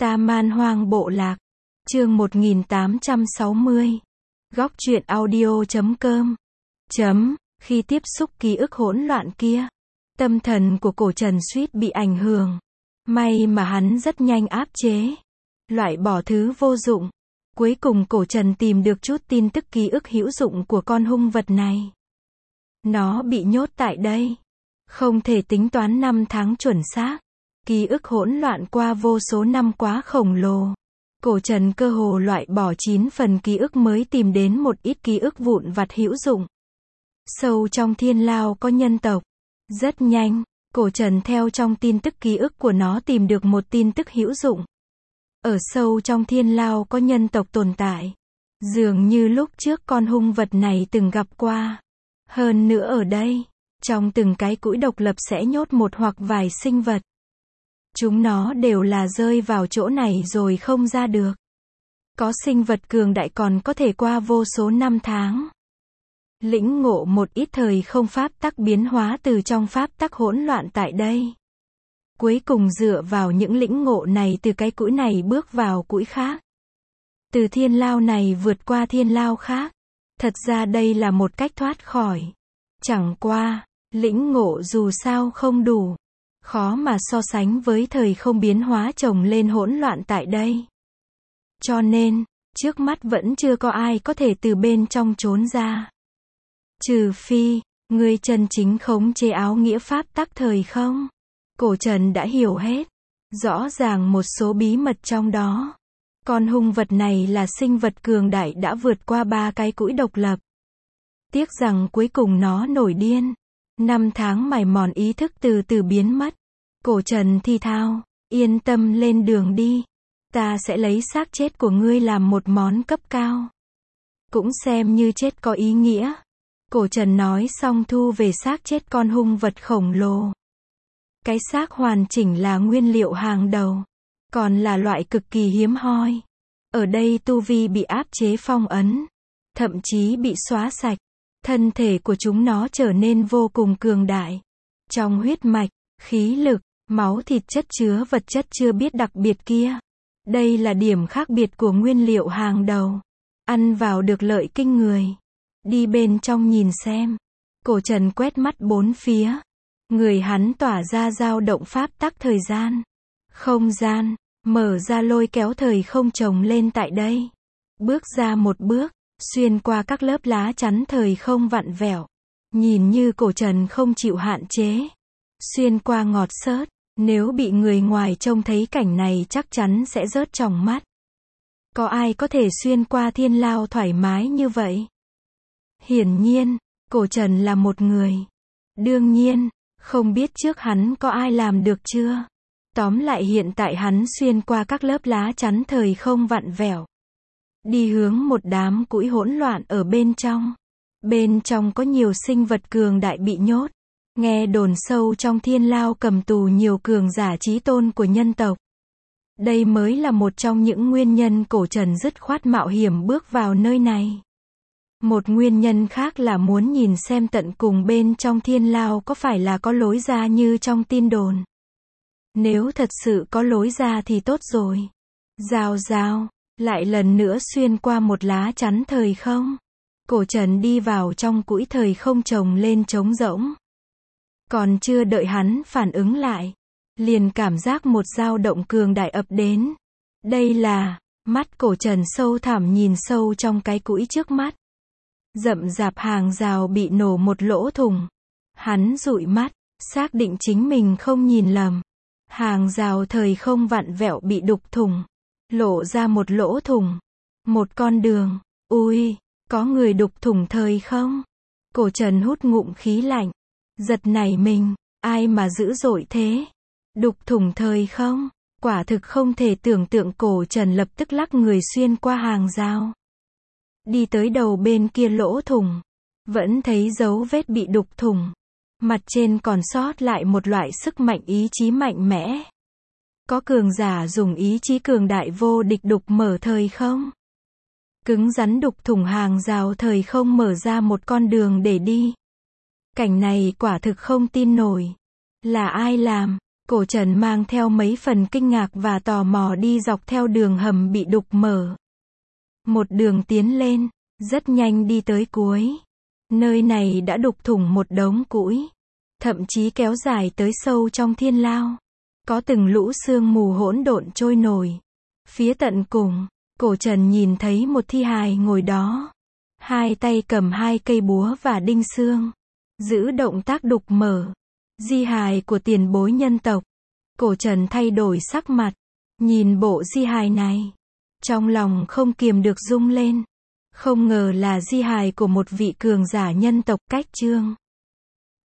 Ta Man Hoang Bộ Lạc. Chương 1860. Góc truyện audio.com. Khi tiếp xúc ký ức hỗn loạn kia, tâm thần của Cổ Trần suýt bị ảnh hưởng. May mà hắn rất nhanh áp chế, loại bỏ thứ vô dụng. Cuối cùng Cổ Trần tìm được chút tin tức ký ức hữu dụng của con hung vật này. Nó bị nhốt tại đây, không thể tính toán năm tháng chuẩn xác. Ký ức hỗn loạn qua vô số năm quá khổng lồ. Cổ Trần cơ hồ loại bỏ 9 phần ký ức mới tìm đến một ít ký ức vụn vặt hữu dụng. Sâu trong thiên lao có nhân tộc. Rất nhanh, Cổ Trần theo trong tin tức ký ức của nó tìm được một tin tức hữu dụng. Ở sâu trong thiên lao có nhân tộc tồn tại. Dường như lúc trước con hung vật này từng gặp qua. Hơn nữa ở đây, trong từng cái cũi độc lập sẽ nhốt một hoặc vài sinh vật. Chúng nó đều là rơi vào chỗ này rồi không ra được. Có sinh vật cường đại còn có thể qua vô số năm tháng. Lĩnh ngộ một ít thời không pháp tắc biến hóa từ trong pháp tắc hỗn loạn tại đây. Cuối cùng dựa vào những lĩnh ngộ này từ cái cũi này bước vào cũi khác. Từ thiên lao này vượt qua thiên lao khác. Thật ra đây là một cách thoát khỏi. Chẳng qua, lĩnh ngộ dù sao không đủ. Khó mà so sánh với thời không biến hóa chồng lên hỗn loạn tại đây. Cho nên, trước mắt vẫn chưa có ai có thể từ bên trong trốn ra. Trừ phi, người chân chính khống chế áo nghĩa pháp tắc thời không. Cổ Trần đã hiểu hết, rõ ràng một số bí mật trong đó. Con hung vật này là sinh vật cường đại đã vượt qua 3 cái cũi độc lập. Tiếc rằng cuối cùng nó nổi điên. 5 tháng mài mòn ý thức từ từ biến mất. Cổ Trần thi thao, yên tâm lên đường đi. Ta sẽ lấy xác chết của ngươi làm một món cấp cao. Cũng xem như chết có ý nghĩa. Cổ Trần nói xong thu về xác chết con hung vật khổng lồ. Cái xác hoàn chỉnh là nguyên liệu hàng đầu. Còn là loại cực kỳ hiếm hoi. Ở đây tu vi bị áp chế phong ấn. Thậm chí bị xóa sạch. Thân thể của chúng nó trở nên vô cùng cường đại. Trong huyết mạch, khí lực, máu thịt chất chứa vật chất chưa biết đặc biệt kia. Đây là điểm khác biệt của nguyên liệu hàng đầu. Ăn vào được lợi kinh người. Đi bên trong nhìn xem. Cổ Trần quét mắt bốn phía. Người hắn tỏa ra dao động pháp tắc thời gian. Không gian, mở ra lôi kéo thời không chồng lên tại đây. Bước ra một bước, xuyên qua các lớp lá chắn thời không vặn vẹo. Nhìn như Cổ Trần không chịu hạn chế. Xuyên qua ngọt xớt, nếu bị người ngoài trông thấy cảnh này chắc chắn sẽ rớt tròng mắt. Có ai có thể xuyên qua thiên lao thoải mái như vậy? Hiển nhiên, Cổ Trần là một người. Đương nhiên, không biết trước hắn có ai làm được chưa? Tóm lại hiện tại hắn xuyên qua các lớp lá chắn thời không vặn vẹo. Đi hướng một đám cũi hỗn loạn ở bên trong. Bên trong có nhiều sinh vật cường đại bị nhốt. Nghe đồn sâu trong thiên lao cầm tù nhiều cường giả chí tôn của nhân tộc. Đây mới là một trong những nguyên nhân Cổ Trần dứt khoát mạo hiểm bước vào nơi này. Một nguyên nhân khác là muốn nhìn xem tận cùng bên trong thiên lao có phải là có lối ra như trong tin đồn. Nếu thật sự có lối ra thì tốt rồi. Rào rào, lại lần nữa xuyên qua một lá chắn thời không. Cổ Trần đi vào trong cũi thời không chồng lên trống rỗng. Còn chưa đợi hắn phản ứng lại, liền cảm giác một dao động cường đại ập đến. Đây là, mắt Cổ Trần sâu thẳm nhìn sâu trong cái cũi trước mắt. Rậm rạp hàng rào bị nổ một lỗ thủng. Hắn dụi mắt, xác định chính mình không nhìn lầm. Hàng rào thời không vặn vẹo bị đục thủng. Lộ ra một lỗ thủng. Một con đường. Ui, có người đục thủng thời không? Cổ Trần hút ngụm khí lạnh. Giật nảy mình, ai mà dữ dội thế? Đục thủng thời không? Quả thực không thể tưởng tượng. Cổ Trần lập tức lắc người xuyên qua hàng rào. Đi tới đầu bên kia lỗ thủng. Vẫn thấy dấu vết bị đục thủng. Mặt trên còn sót lại một loại sức mạnh ý chí mạnh mẽ. Có cường giả dùng ý chí cường đại vô địch đục mở thời không. Cứng rắn đục thủng hàng rào thời không mở ra một con đường để đi. Cảnh này quả thực không tin nổi. Là ai làm? Cổ Trần mang theo mấy phần kinh ngạc và tò mò đi dọc theo đường hầm bị đục mở. Một đường tiến lên, rất nhanh đi tới cuối. Nơi này đã đục thủng một đống củi, thậm chí kéo dài tới sâu trong thiên lao. Có từng lũ sương mù hỗn độn trôi nổi. Phía tận cùng, Cổ Trần nhìn thấy một thi hài ngồi đó. Hai tay cầm hai cây búa và đinh xương. Giữ động tác đục mở. Di hài của tiền bối nhân tộc. Cổ Trần thay đổi sắc mặt. Nhìn bộ di hài này. Trong lòng không kiềm được rung lên. Không ngờ là di hài của một vị cường giả nhân tộc Cách Chương.